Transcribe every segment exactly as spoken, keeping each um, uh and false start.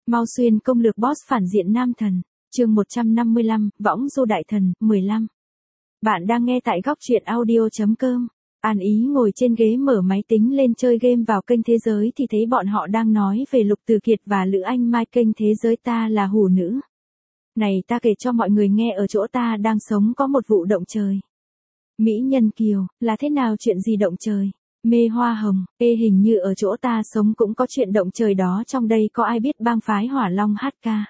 Mau xuyên công lược boss phản diện nam thần, chương một trăm năm mươi lăm, võng du đại thần, mười lăm. Bạn đang nghe tại góc truyện audio.com. An Ý ngồi trên ghế mở máy tính lên chơi game vào kênh Thế Giới thì thấy bọn họ đang nói về Lục Từ Kiệt và Lữ Anh Mai. Kênh Thế Giới ta là hủ nữ. Này ta kể cho mọi người nghe, ở chỗ ta đang sống có một vụ động trời. Mỹ Nhân Kiều, là thế nào, chuyện gì động trời? Mê Hoa Hồng, ê hình như ở chỗ ta sống cũng có chuyện động trời đó, trong đây có ai biết bang phái Hỏa Long hát ca?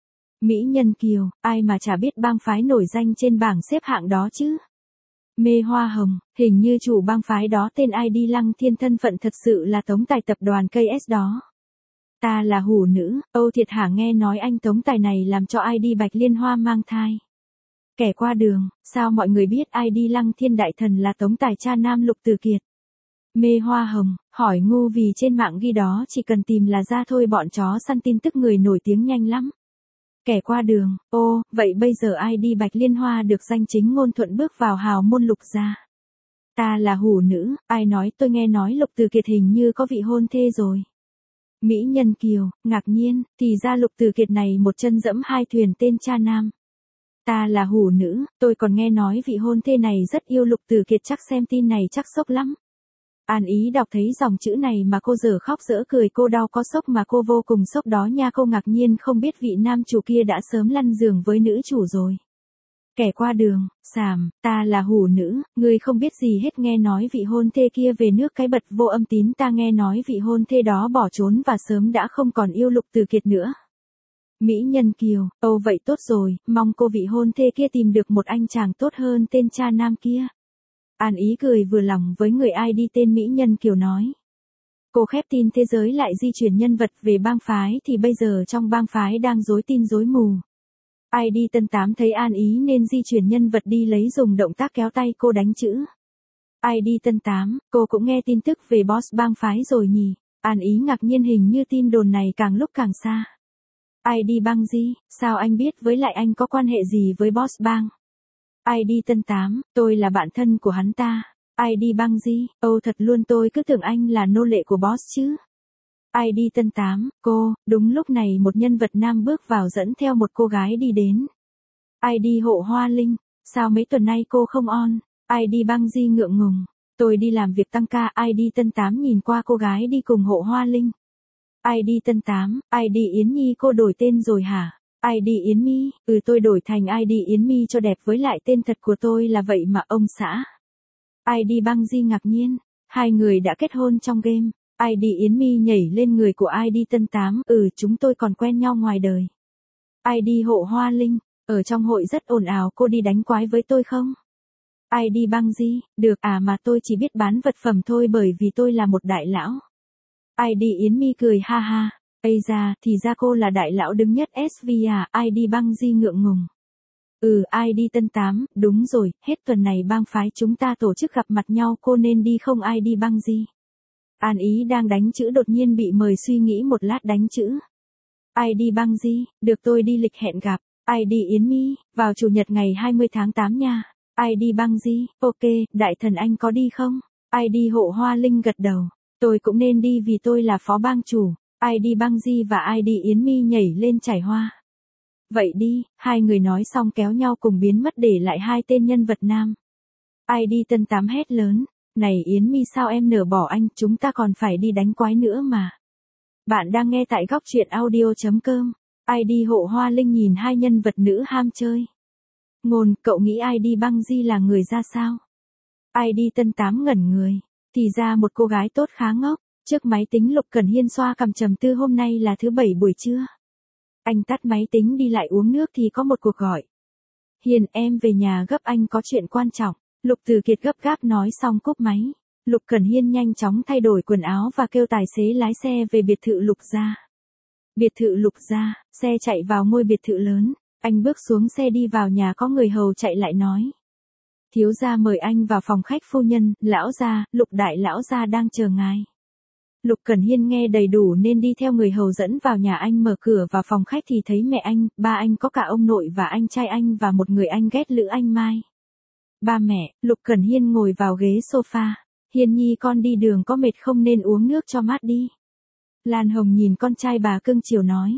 Mỹ Nhân Kiều, ai mà chả biết bang phái nổi danh trên bảng xếp hạng đó chứ? Mê Hoa Hồng, hình như chủ bang phái đó tên ai đi Lăng Thiên, thân phận thật sự là Tống Tài tập đoàn ca ét đó. Ta là hủ nữ, Âu Thiệt hả, nghe nói anh Tống Tài này làm cho ai đi Bạch Liên Hoa mang thai. Kẻ qua đường, sao mọi người biết ai đi Lăng Thiên đại thần là Tống Tài cha nam Lục Từ Kiệt? Mê Hoa Hồng, hỏi ngu vì trên mạng ghi đó chỉ cần tìm là ra thôi, bọn chó săn tin tức người nổi tiếng nhanh lắm. Kẻ qua đường, ô, vậy bây giờ ai đi Bạch Liên Hoa được danh chính ngôn thuận bước vào hào môn Lục gia? Ta là hủ nữ, ai nói, tôi nghe nói Lục Từ Kiệt hình như có vị hôn thê rồi. Mỹ Nhân Kiều, ngạc nhiên, thì ra Lục Từ Kiệt này một chân dẫm hai thuyền tên cha nam. Ta là hủ nữ, tôi còn nghe nói vị hôn thê này rất yêu Lục Từ Kiệt, chắc xem tin này chắc sốc lắm. An Ý đọc thấy dòng chữ này mà cô dở khóc dở cười, cô đau có sốc mà cô vô cùng sốc đó nha. Cô ngạc nhiên không biết vị nam chủ kia đã sớm lăn giường với nữ chủ rồi. Kẻ qua đường, xàm, ta là hủ nữ, ngươi không biết gì hết, nghe nói vị hôn thê kia về nước cái bật vô âm tín, ta nghe nói vị hôn thê đó bỏ trốn và sớm đã không còn yêu Lục Từ Kiệt nữa. Mỹ Nhân Kiều, âu vậy tốt rồi, mong cô vị hôn thê kia tìm được một anh chàng tốt hơn tên cha nam kia. An Ý cười vừa lòng với người ai đi tên Mỹ Nhân Kiều nói. Cô khép tin Thế Giới lại di chuyển nhân vật về bang phái thì bây giờ trong bang phái đang rối tin rối mù. i đê Tân Tám thấy An Ý nên di chuyển nhân vật đi lấy, dùng động tác kéo tay cô đánh chữ. i đê Tân Tám, cô cũng nghe tin tức về boss bang phái rồi nhỉ? An Ý ngạc nhiên, hình như tin đồn này càng lúc càng xa. i đê Bang Di, sao anh biết, với lại anh có quan hệ gì với boss bang? i đê Tân Tám, tôi là bạn thân của hắn ta. i đê Bang Di, âu thật luôn, tôi cứ tưởng anh là nô lệ của boss chứ. i đê Tân Tám, cô, đúng lúc này một nhân vật nam bước vào dẫn theo một cô gái đi đến. i đê Hộ Hoa Linh, sao mấy tuần nay cô không on? i đê Bang Di ngượng ngùng, tôi đi làm việc tăng ca. i đê Tân Tám nhìn qua cô gái đi cùng Hộ Hoa Linh. i đê Tân Tám, i đê Yến Nhi, cô đổi tên rồi hả? i đê Yến Mi, ừ tôi đổi thành i đê Yến Mi cho đẹp, với lại tên thật của tôi là vậy mà ông xã. i đê Bang Di ngạc nhiên, hai người đã kết hôn trong game. i đê Yến Mi nhảy lên người của i đê Tân Tám, ừ chúng tôi còn quen nhau ngoài đời. i đê Hộ Hoa Linh, ở trong hội rất ồn ào, cô đi đánh quái với tôi không? i đê Bang Di, được à, mà tôi chỉ biết bán vật phẩm thôi bởi vì tôi là một đại lão. i đê Yến Mi cười ha ha. Ây ra, thì ra cô là đại lão đứng nhất ét vê à? i đê Bang Di ngượng ngùng. Ừ, i đê Tân Tám, đúng rồi, hết tuần này bang phái chúng ta tổ chức gặp mặt nhau, cô nên đi không i đê Bang Di? An Ý đang đánh chữ đột nhiên bị mời suy nghĩ một lát đánh chữ. i đê Bang Di, được, tôi đi lịch hẹn gặp. i đê Yến Mi, vào chủ nhật ngày hai mươi tháng tám nha. i đê Bang Di, ok, đại thần anh có đi không? i đê Hộ Hoa Linh gật đầu. Tôi cũng nên đi vì tôi là phó bang chủ. i đê Bang Di và i đê Yến Mi nhảy lên trải hoa. Vậy đi, hai người nói xong kéo nhau cùng biến mất để lại hai tên nhân vật nam. i đê Tân Tám hét lớn, này Yến Mi, sao em nỡ bỏ anh, chúng ta còn phải đi đánh quái nữa mà. Bạn đang nghe tại góc truyện audio.com. i đê Hộ Hoa Linh nhìn hai nhân vật nữ ham chơi. Ngôn, cậu nghĩ i đê Bang Di là người ra sao? i đê Tân Tám ngẩn người, thì ra một cô gái tốt khá ngốc. Trước máy tính Lục Cẩn Hiên xoa cằm trầm tư, hôm nay là thứ bảy buổi trưa. Anh tắt máy tính đi lại uống nước thì có một cuộc gọi. Hiền, em về nhà gấp, anh có chuyện quan trọng. Lục Từ Kiệt gấp gáp nói xong cúp máy. Lục Cẩn Hiên nhanh chóng thay đổi quần áo và kêu tài xế lái xe về biệt thự Lục gia. Biệt thự Lục gia, xe chạy vào ngôi biệt thự lớn. Anh bước xuống xe đi vào nhà, có người hầu chạy lại nói. Thiếu gia mời anh vào phòng khách, phu nhân, lão gia, Lục đại lão gia đang chờ ngài. Lục Cẩn Hiên nghe đầy đủ nên đi theo người hầu dẫn vào nhà. Anh mở cửa vào phòng khách thì thấy mẹ anh, ba anh, có cả ông nội và anh trai anh và một người anh ghét, Lữ Anh Mai. Ba mẹ, Lục Cẩn Hiên ngồi vào ghế sofa. Hiên Nhi, con đi đường có mệt không nên uống nước cho mát đi. Lan Hồng nhìn con trai bà cưng chiều nói.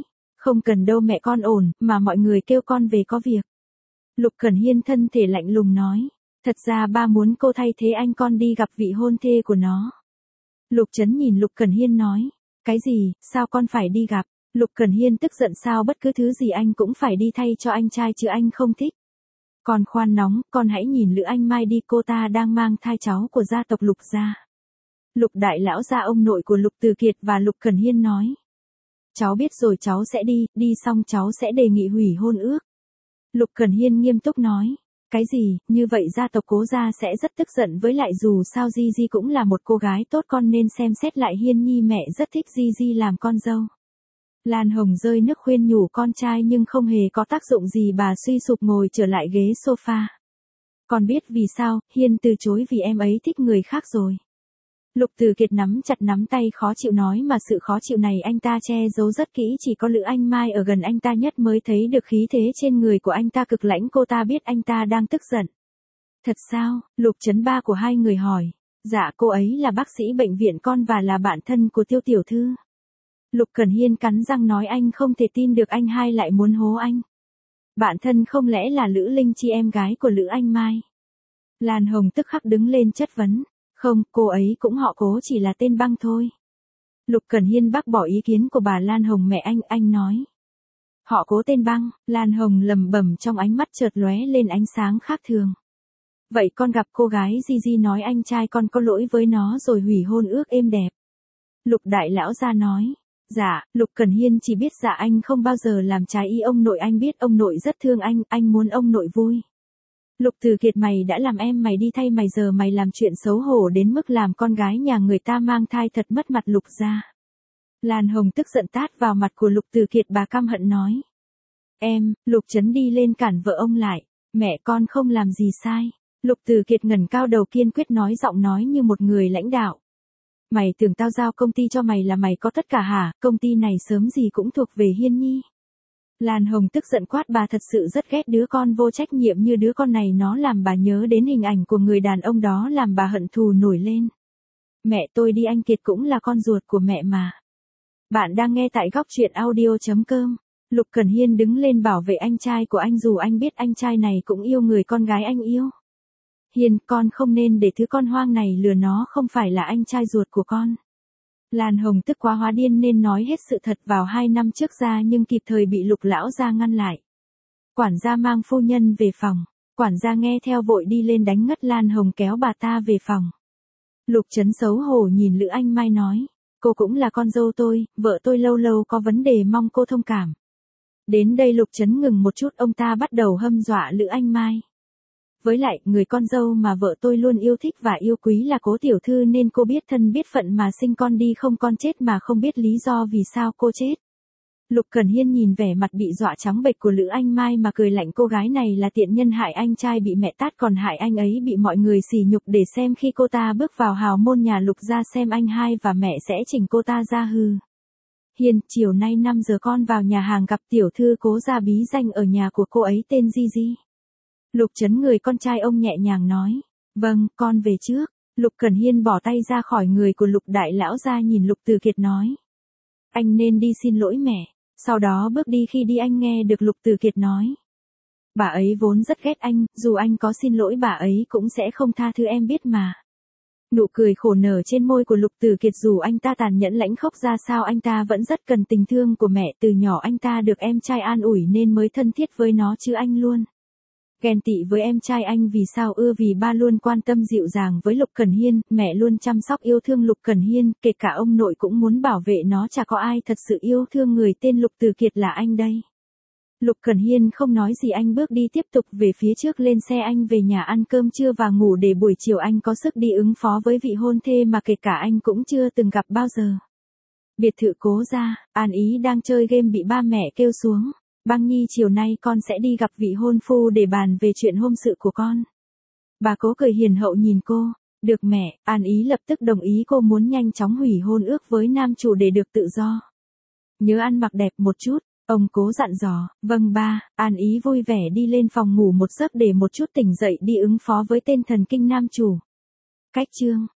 Không cần đâu mẹ con ổn, mà mọi người kêu con về có việc. Lục Cẩn Hiên thân thể lạnh lùng nói. Thật ra ba muốn cô thay thế anh con đi gặp vị hôn thê của nó. Lục Trấn nhìn Lục Cẩn Hiên nói. Cái gì, sao con phải đi gặp? Lục Cẩn Hiên tức giận sao bất cứ thứ gì anh cũng phải đi thay cho anh trai chứ anh không thích. Con khoan nóng, con hãy nhìn Lữ Anh Mai đi, cô ta đang mang thai cháu của gia tộc Lục gia. Lục đại lão gia ông nội của Lục Từ Kiệt và Lục Cẩn Hiên nói. Cháu biết rồi, cháu sẽ đi, đi xong cháu sẽ đề nghị hủy hôn ước. Lục Cẩn Hiên nghiêm túc nói. Cái gì, như vậy gia tộc Cố gia sẽ rất tức giận, với lại dù sao Di Di cũng là một cô gái tốt, con nên xem xét lại. Hiên Nhi mẹ rất thích Di Di làm con dâu. Lan Hồng rơi nước khuyên nhủ con trai nhưng không hề có tác dụng gì, bà suy sụp ngồi trở lại ghế sofa. Con biết vì sao, Hiên từ chối vì em ấy thích người khác rồi. Lục Từ Kiệt nắm chặt nắm tay khó chịu nói, mà sự khó chịu này anh ta che giấu rất kỹ, chỉ có Lữ Anh Mai ở gần anh ta nhất mới thấy được khí thế trên người của anh ta cực lãnh. Cô ta biết anh ta đang tức giận. Thật sao? Lục Trấn ba của hai người hỏi. Dạ cô ấy là bác sĩ bệnh viện con và là bạn thân của Tiêu tiểu thư. Lục Cẩn Hiên cắn răng nói, anh không thể tin được anh hai lại muốn hố anh. Bạn thân không lẽ là Lữ Linh Chi em gái của Lữ Anh Mai? Lan Hồng tức khắc đứng lên chất vấn. Không, cô ấy cũng họ Cố, chỉ là tên băng thôi. Lục Cẩn Hiên bác bỏ ý kiến của bà Lan Hồng. Mẹ anh, anh nói. Họ Cố tên băng, Lan Hồng lầm bầm, trong ánh mắt chợt lóe lên ánh sáng khác thường. Vậy con gặp cô gái Di Di nói anh trai con có lỗi với nó rồi hủy hôn ước êm đẹp. Lục đại lão gia nói. Dạ, Lục Cẩn Hiên chỉ biết dạ anh không bao giờ làm trái ý ông nội, anh biết ông nội rất thương anh, anh muốn ông nội vui. Lục Từ Kiệt, mày đã làm em mày đi thay mày, giờ mày làm chuyện xấu hổ đến mức làm con gái nhà người ta mang thai, thật mất mặt Lục gia. Lan Hồng tức giận tát vào mặt của Lục Từ Kiệt, bà căm hận nói. Em, Lục Trấn đi lên cản vợ ông lại. Mẹ con không làm gì sai. Lục Từ Kiệt ngẩng cao đầu kiên quyết nói, giọng nói như một người lãnh đạo. Mày tưởng tao giao công ty cho mày là mày có tất cả hả? Công ty này sớm gì cũng thuộc về Hiên Nhi. Lan Hồng tức giận quát, bà thật sự rất ghét đứa con vô trách nhiệm như đứa con này, nó làm bà nhớ đến hình ảnh của người đàn ông đó, làm bà hận thù nổi lên. Mẹ tôi đi, anh Kiệt cũng là con ruột của mẹ mà. Bạn đang nghe tại góc truyện audio chấm com. Lục Cẩn Hiên đứng lên bảo vệ anh trai của anh, dù anh biết anh trai này cũng yêu người con gái anh yêu. Hiên, con không nên để thứ con hoang này lừa nó, không phải là anh trai ruột của con. Lan Hồng tức quá hóa điên nên nói hết sự thật vào hai năm trước ra, nhưng kịp thời bị Lục lão gia ngăn lại. Quản gia mang phu nhân về phòng. Quản gia nghe theo vội đi lên đánh ngất Lan Hồng, kéo bà ta về phòng. Lục Trấn xấu hổ nhìn Lữ Anh Mai nói. Cô cũng là con dâu tôi, vợ tôi lâu lâu có vấn đề, mong cô thông cảm. Đến đây Lục Trấn ngừng một chút, ông ta bắt đầu hâm dọa Lữ Anh Mai. Với lại, người con dâu mà vợ tôi luôn yêu thích và yêu quý là Cố tiểu thư, nên cô biết thân biết phận mà sinh con đi, không con chết mà không biết lý do vì sao cô chết. Lục Cẩn Hiên nhìn vẻ mặt bị dọa trắng bệch của Lữ Anh Mai mà cười lạnh, cô gái này là tiện nhân, hại anh trai bị mẹ tát, còn hại anh ấy bị mọi người sỉ nhục, để xem khi cô ta bước vào hào môn nhà Lục gia xem anh hai và mẹ sẽ chỉnh cô ta ra hư. Hiên, chiều nay năm giờ con vào nhà hàng gặp tiểu thư Cố gia bí danh ở nhà của cô ấy tên Di Di. Lục Trấn, người con trai ông, nhẹ nhàng nói. Vâng, con về trước. Lục Cẩn Hiên bỏ tay ra khỏi người của Lục đại lão gia, nhìn Lục Từ Kiệt nói. Anh nên đi xin lỗi mẹ. Sau đó bước đi, khi đi anh nghe được Lục Từ Kiệt nói. Bà ấy vốn rất ghét anh, dù anh có xin lỗi bà ấy cũng sẽ không tha thứ, em biết mà. Nụ cười khổ nở trên môi của Lục Từ Kiệt, dù anh ta tàn nhẫn lãnh khốc ra sao, anh ta vẫn rất cần tình thương của mẹ, từ nhỏ anh ta được em trai an ủi nên mới thân thiết với nó chứ anh luôn ghen tị với em trai anh. Vì sao ưa? Vì ba luôn quan tâm dịu dàng với Lục Cẩn Hiên, mẹ luôn chăm sóc yêu thương Lục Cẩn Hiên, kể cả ông nội cũng muốn bảo vệ nó, chả có ai thật sự yêu thương người tên Lục Từ Kiệt là anh đây. Lục Cẩn Hiên không nói gì, anh bước đi tiếp tục về phía trước, lên xe anh về nhà ăn cơm trưa và ngủ để buổi chiều anh có sức đi ứng phó với vị hôn thê mà kể cả anh cũng chưa từng gặp bao giờ. Biệt thự Cố gia, An Ý đang chơi game bị ba mẹ kêu xuống. Băng Nhi, chiều nay con sẽ đi gặp vị hôn phu để bàn về chuyện hôn sự của con. Bà Cố cười hiền hậu nhìn cô. Được mẹ. An Ý lập tức đồng ý, cô muốn nhanh chóng hủy hôn ước với nam chủ để được tự do. Nhớ ăn mặc đẹp một chút, ông Cố dặn dò. Vâng ba. An Ý vui vẻ đi lên phòng ngủ một giấc để một chút tỉnh dậy đi ứng phó với tên thần kinh nam chủ. Cách chương